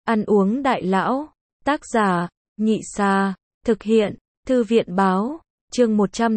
Ăn uống đại lão. Tác giả, Nhị Sa. Thực hiện, Thư viện báo. Chương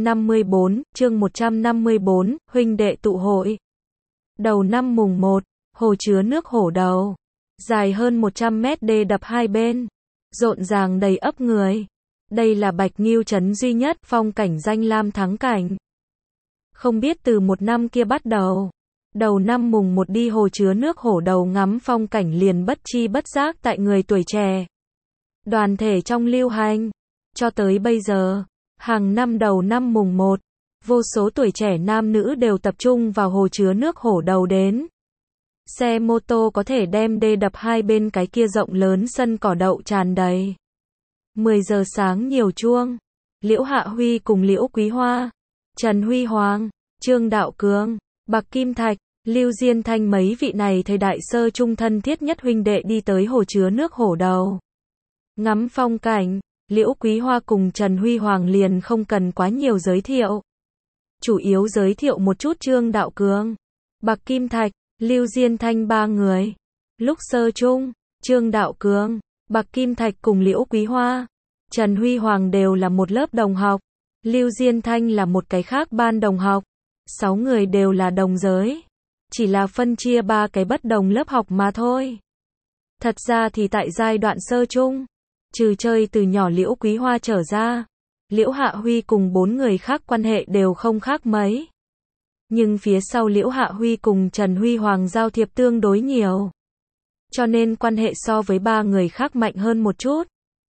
154, huynh đệ tụ hội. Đầu năm mùng 1, hồ chứa nước Hổ Đầu. Dài hơn 100 mét, đê đập hai bên. Rộn ràng đầy ắp người. Đây là Bạch Nghiêu trấn duy nhất phong cảnh danh lam thắng cảnh. Không biết từ một năm kia bắt đầu. Đầu năm mùng 1 đi hồ chứa nước Hổ Đầu ngắm phong cảnh liền bất chi bất giác tại người tuổi trẻ. Đoàn thể trong lưu hành. Cho tới bây giờ, hàng năm đầu năm mùng 1, vô số tuổi trẻ nam nữ đều tập trung vào hồ chứa nước Hổ Đầu đến. Xe mô tô có thể đem đê đập hai bên cái kia rộng lớn sân cỏ đậu tràn đầy. 10 giờ sáng nhiều chuông. Liễu Hạ Huy cùng Liễu Quý Hoa, Trần Huy Hoàng, Trương Đạo Cường, Bạc Kim Thạch, Lưu Diên Thanh mấy vị này thời đại sơ trung thân thiết nhất huynh đệ đi tới hồ chứa nước Hổ Đầu. Ngắm phong cảnh, Liễu Quý Hoa cùng Trần Huy Hoàng liền không cần quá nhiều giới thiệu. Chủ yếu giới thiệu một chút Trương Đạo Cường, Bạc Kim Thạch, Lưu Diên Thanh ba người. Lúc sơ trung, Trương Đạo Cường, Bạc Kim Thạch cùng Liễu Quý Hoa, Trần Huy Hoàng đều là một lớp đồng học. Lưu Diên Thanh là một cái khác ban đồng học. 6 người đều là đồng giới. Chỉ là phân chia 3 cái bất đồng lớp học mà thôi. Thật ra thì tại giai đoạn sơ trung, trừ chơi từ nhỏ Liễu Quý Hoa trở ra, Liễu Hạ Huy cùng 4 người khác quan hệ đều không khác mấy. Nhưng phía sau Liễu Hạ Huy cùng Trần Huy Hoàng giao thiệp tương đối nhiều. Cho nên quan hệ so với 3 người khác mạnh hơn một chút.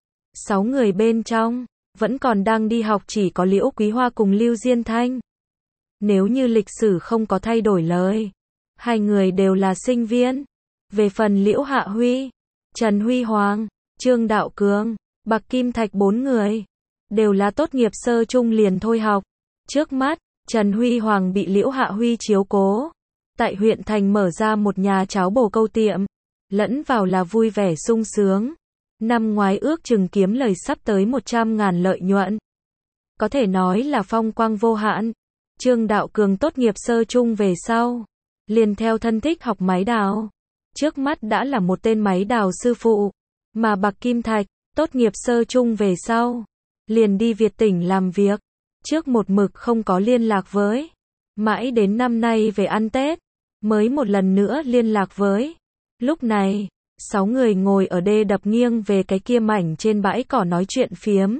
6 người bên trong, vẫn còn đang đi học chỉ có Liễu Quý Hoa cùng Lưu Diên Thanh. Nếu như lịch sử không có thay đổi lời, 2 người đều là sinh viên. Về phần Liễu Hạ Huy, Trần Huy Hoàng, Trương Đạo Cường, Bạc Kim Thạch 4 người, đều là tốt nghiệp sơ trung liền thôi học. Trước mắt, Trần Huy Hoàng bị Liễu Hạ Huy chiếu cố. Tại huyện thành mở ra một nhà cháo bồ câu tiệm. Lẫn vào là vui vẻ sung sướng. Năm ngoái ước chừng kiếm lời sắp tới 100.000 lợi nhuận. Có thể nói là phong quang vô hạn. Trương Đạo Cường tốt nghiệp sơ trung về sau, liền theo thân thích học máy đào. Trước mắt đã là một tên máy đào sư phụ. Mà Bạc Kim Thạch, tốt nghiệp sơ trung về sau, liền đi Việt tỉnh làm việc. Trước một mực không có liên lạc với. Mãi đến năm nay về ăn Tết, mới một lần nữa liên lạc với. Lúc này, 6 người ngồi ở đê đập nghiêng về cái kia mảnh trên bãi cỏ nói chuyện phiếm.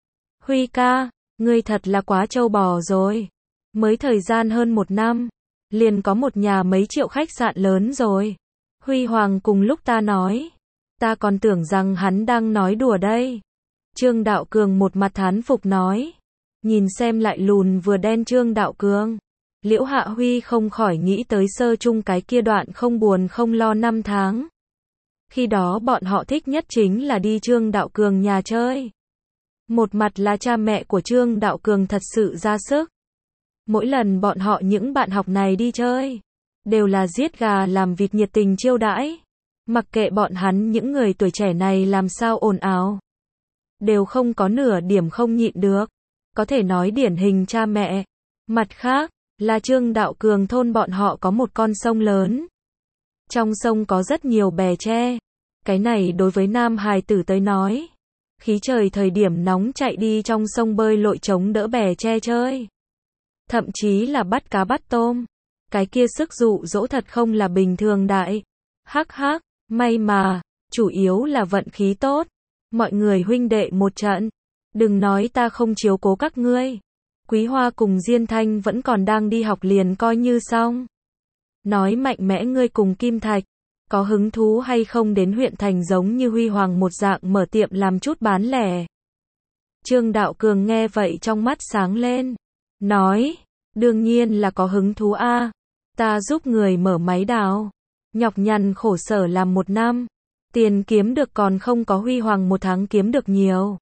Huy ca, ngươi thật là quá trâu bò rồi. Mới thời gian hơn 1 năm, liền có một nhà mấy triệu khách sạn lớn rồi. Huy Hoàng cùng lúc ta nói, ta còn tưởng rằng hắn đang nói đùa đây. Trương Đạo Cường một mặt thán phục nói. Nhìn xem lại lùn vừa đen Trương Đạo Cường, Liễu Hạ Huy không khỏi nghĩ tới sơ chung cái kia đoạn không buồn không lo 5 tháng. Khi đó bọn họ thích nhất chính là đi Trương Đạo Cường nhà chơi. Một mặt là cha mẹ của Trương Đạo Cường thật sự ra sức. Mỗi lần bọn họ những bạn học này đi chơi, đều là giết gà làm vịt nhiệt tình chiêu đãi. Mặc kệ bọn hắn những người tuổi trẻ này làm sao ồn ào, đều không có nửa điểm không nhịn được. Có thể nói điển hình cha mẹ. Mặt khác, là Trương Đạo Cường thôn bọn họ có một con sông lớn. Trong sông có rất nhiều bè tre. Cái này đối với nam hài tử tới nói, khí trời thời điểm nóng chạy đi trong sông bơi lội chống đỡ bè tre chơi. Thậm chí là bắt cá bắt tôm. Cái kia sức dụ dỗ thật không là bình thường đại. Hắc hắc, may mà, chủ yếu là vận khí tốt. Mọi người huynh đệ một trận. Đừng nói ta không chiếu cố các ngươi. Quý Hoa cùng Diên Thanh vẫn còn đang đi học liền coi như xong. Nói mạnh mẽ ngươi cùng Kim Thạch, có hứng thú hay không đến huyện thành giống như Huy Hoàng một dạng mở tiệm làm chút bán lẻ. Trương Đạo Cường nghe vậy trong mắt sáng lên. Nói, đương nhiên là có hứng thú a. Ta giúp người mở máy đào. Nhọc nhằn khổ sở làm 1 năm. Tiền kiếm được còn không có Huy Hoàng 1 tháng kiếm được nhiều.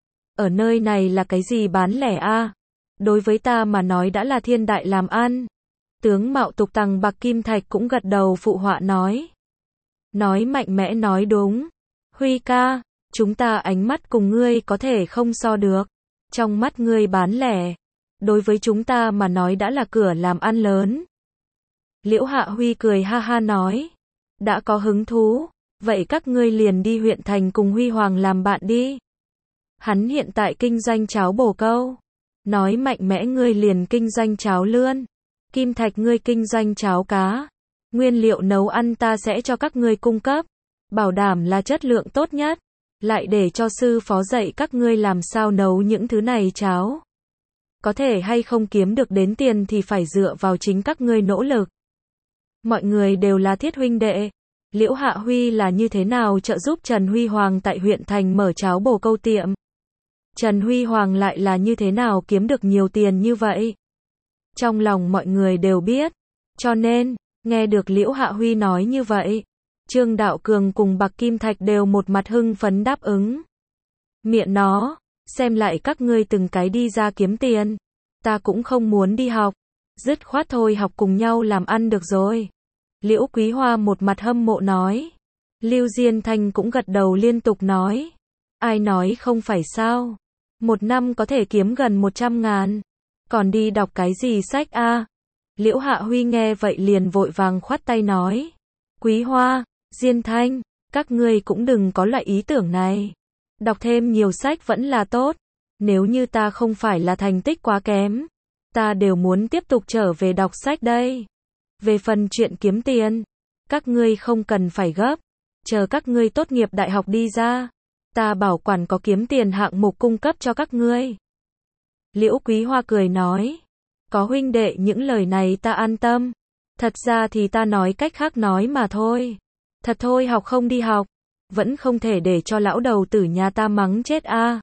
Ở nơi này là cái gì bán lẻ a? Đối với ta mà nói đã là thiên đại làm ăn. Tướng mạo tục tằng Bạc Kim Thạch cũng gật đầu phụ họa nói. Nói mạnh mẽ nói đúng. Huy ca, chúng ta ánh mắt cùng ngươi có thể không so được. Trong mắt ngươi bán lẻ, đối với chúng ta mà nói đã là cửa làm ăn lớn. Liễu Hạ Huy cười ha ha nói. Đã có hứng thú, Vậy các ngươi liền đi huyện thành cùng Huy Hoàng làm bạn đi. Hắn hiện tại kinh doanh cháo bồ câu. Nói mạnh mẽ ngươi liền kinh doanh cháo lươn. Kim Thạch ngươi kinh doanh cháo cá. Nguyên liệu nấu ăn ta sẽ cho các ngươi cung cấp. Bảo đảm là chất lượng tốt nhất. Lại để cho sư phó dạy các ngươi làm sao nấu những thứ này cháo. Có thể hay không kiếm được đến tiền thì phải dựa vào chính các ngươi nỗ lực. Mọi người đều là thiết huynh đệ. Liễu Hạ Huy là như thế nào trợ giúp Trần Huy Hoàng tại huyện thành mở cháo bồ câu tiệm. Trần Huy Hoàng lại là như thế nào kiếm được nhiều tiền như vậy. Trong lòng mọi người đều biết. Cho nên, nghe được Liễu Hạ Huy nói như vậy, Trương Đạo Cường cùng Bạc Kim Thạch đều một mặt hưng phấn đáp ứng. Miệng nó, xem lại các ngươi từng cái đi ra kiếm tiền. Ta cũng không muốn đi học. Dứt khoát thôi học cùng nhau làm ăn được rồi. Liễu Quý Hoa một mặt hâm mộ nói. Lưu Diên Thanh cũng gật đầu liên tục nói. Ai nói không phải sao. Một năm có thể kiếm gần 100.000. Còn đi đọc cái gì sách a? Liễu Hạ Huy nghe vậy liền vội vàng khoát tay nói. Quý Hoa, Diên Thanh, các ngươi cũng đừng có loại ý tưởng này. Đọc thêm nhiều sách vẫn là tốt. Nếu như ta không phải là thành tích quá kém, ta đều muốn tiếp tục trở về đọc sách đây. Về phần chuyện kiếm tiền, các ngươi không cần phải gấp. Chờ các ngươi tốt nghiệp đại học đi ra, ta bảo quản có kiếm tiền hạng mục cung cấp cho các ngươi. Liễu Quý Hoa cười nói. Có huynh đệ những lời này ta an tâm. Thật ra thì ta nói cách khác nói mà thôi. Thật thôi học không đi học. Vẫn không thể để cho lão đầu tử nhà ta mắng chết a.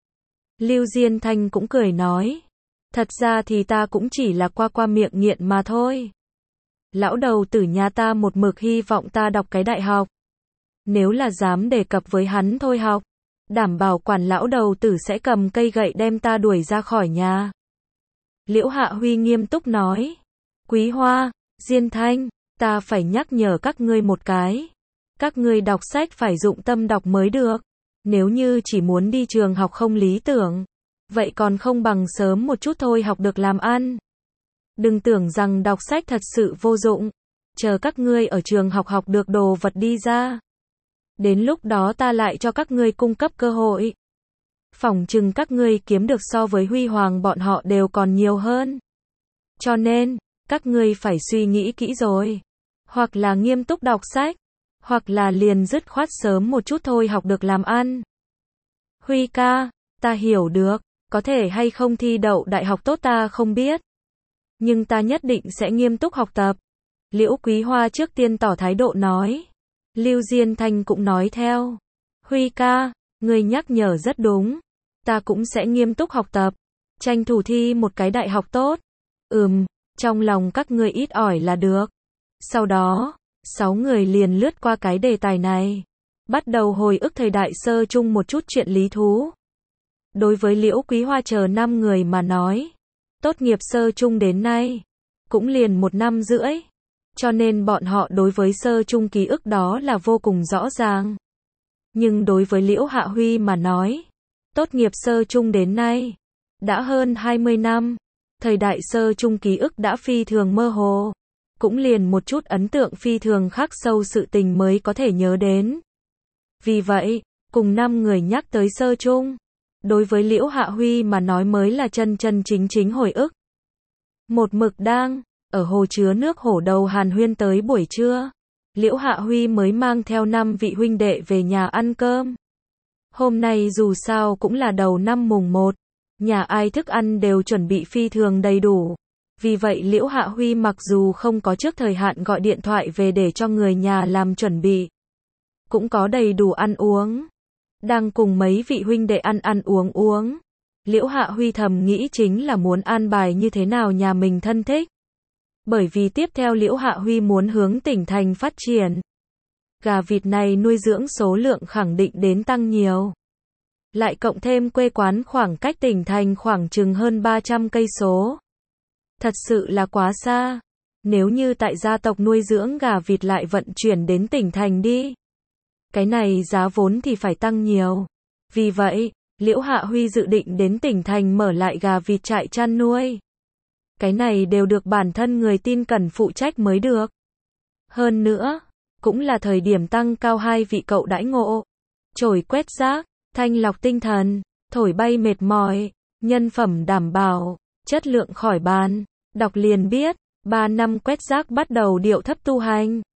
Lưu Diên Thanh cũng cười nói. Thật ra thì ta cũng chỉ là qua miệng nghiện mà thôi. Lão đầu tử nhà ta một mực hy vọng ta đọc cái đại học. Nếu là dám đề cập với hắn thôi học, đảm bảo quản lão đầu tử sẽ cầm cây gậy đem ta đuổi ra khỏi nhà. Liễu Hạ Huy nghiêm túc nói. Quý Hoa, Diên Thanh, ta phải nhắc nhở các ngươi một cái. Các ngươi đọc sách phải dụng tâm đọc mới được. Nếu như chỉ muốn đi trường học không lý tưởng, vậy còn không bằng sớm một chút thôi học được làm ăn. Đừng tưởng rằng đọc sách thật sự vô dụng. Chờ các ngươi ở trường học học được đồ vật đi ra. Đến lúc đó ta lại cho các ngươi cung cấp cơ hội. Phỏng chừng các ngươi kiếm được so với Huy Hoàng bọn họ đều còn nhiều hơn. Cho nên, các ngươi phải suy nghĩ kỹ rồi. Hoặc là nghiêm túc đọc sách, hoặc là liền dứt khoát sớm một chút thôi học được làm ăn. Huy ca, ta hiểu được, có thể hay không thi đậu đại học tốt ta không biết. Nhưng ta nhất định sẽ nghiêm túc học tập. Liễu Quý Hoa trước tiên tỏ thái độ nói. Lưu Diên Thanh cũng nói theo. Huy ca, người nhắc nhở rất đúng. Ta cũng sẽ nghiêm túc học tập. Tranh thủ thi một cái đại học tốt. Trong lòng các ngươi ít ỏi là được. Sau đó, 6 người liền lướt qua cái đề tài này. Bắt đầu hồi ức thời đại sơ chung một chút chuyện lý thú. Đối với Liễu Quý Hoa chờ 5 người mà nói. Tốt nghiệp sơ chung đến nay, cũng liền 1 năm rưỡi. Cho nên bọn họ đối với sơ chung ký ức đó là vô cùng rõ ràng. Nhưng đối với Liễu Hạ Huy mà nói, tốt nghiệp sơ chung đến nay, đã hơn 20 năm. Thời đại sơ chung ký ức đã phi thường mơ hồ. Cũng liền một chút ấn tượng phi thường khắc sâu sự tình mới có thể nhớ đến. Vì vậy, cùng 5 người nhắc tới sơ chung. Đối với Liễu Hạ Huy mà nói mới là chân chính hồi ức. Một mực đang ở hồ chứa nước Hổ Đầu hàn huyên tới buổi trưa. Liễu Hạ Huy mới mang theo 5 vị huynh đệ về nhà ăn cơm. Hôm nay dù sao cũng là đầu năm mùng 1. Nhà ai thức ăn đều chuẩn bị phi thường đầy đủ. Vì vậy Liễu Hạ Huy mặc dù không có trước thời hạn gọi điện thoại về để cho người nhà làm chuẩn bị, cũng có đầy đủ ăn uống. Đang cùng mấy vị huynh đệ ăn uống. Liễu Hạ Huy thầm nghĩ chính là muốn an bài như thế nào nhà mình thân thích. Bởi vì tiếp theo Liễu Hạ Huy muốn hướng tỉnh thành phát triển. Gà vịt này nuôi dưỡng số lượng khẳng định đến tăng nhiều. Lại cộng thêm quê quán khoảng cách tỉnh thành khoảng chừng hơn 300 cây số. Thật sự là quá xa. Nếu như tại gia tộc nuôi dưỡng gà vịt lại vận chuyển đến tỉnh thành đi, cái này giá vốn thì phải tăng nhiều. Vì vậy, Liễu Hạ Huy dự định đến tỉnh thành mở lại gà vịt trại chăn nuôi. Cái này đều được bản thân người tin cẩn phụ trách mới được. Hơn nữa, cũng là thời điểm tăng cao hai vị cậu đãi ngộ. Chổi quét rác, thanh lọc tinh thần, thổi bay mệt mỏi, nhân phẩm đảm bảo, chất lượng khỏi bàn. Đọc liền biết, 3 năm quét rác bắt đầu điệu thấp tu hành.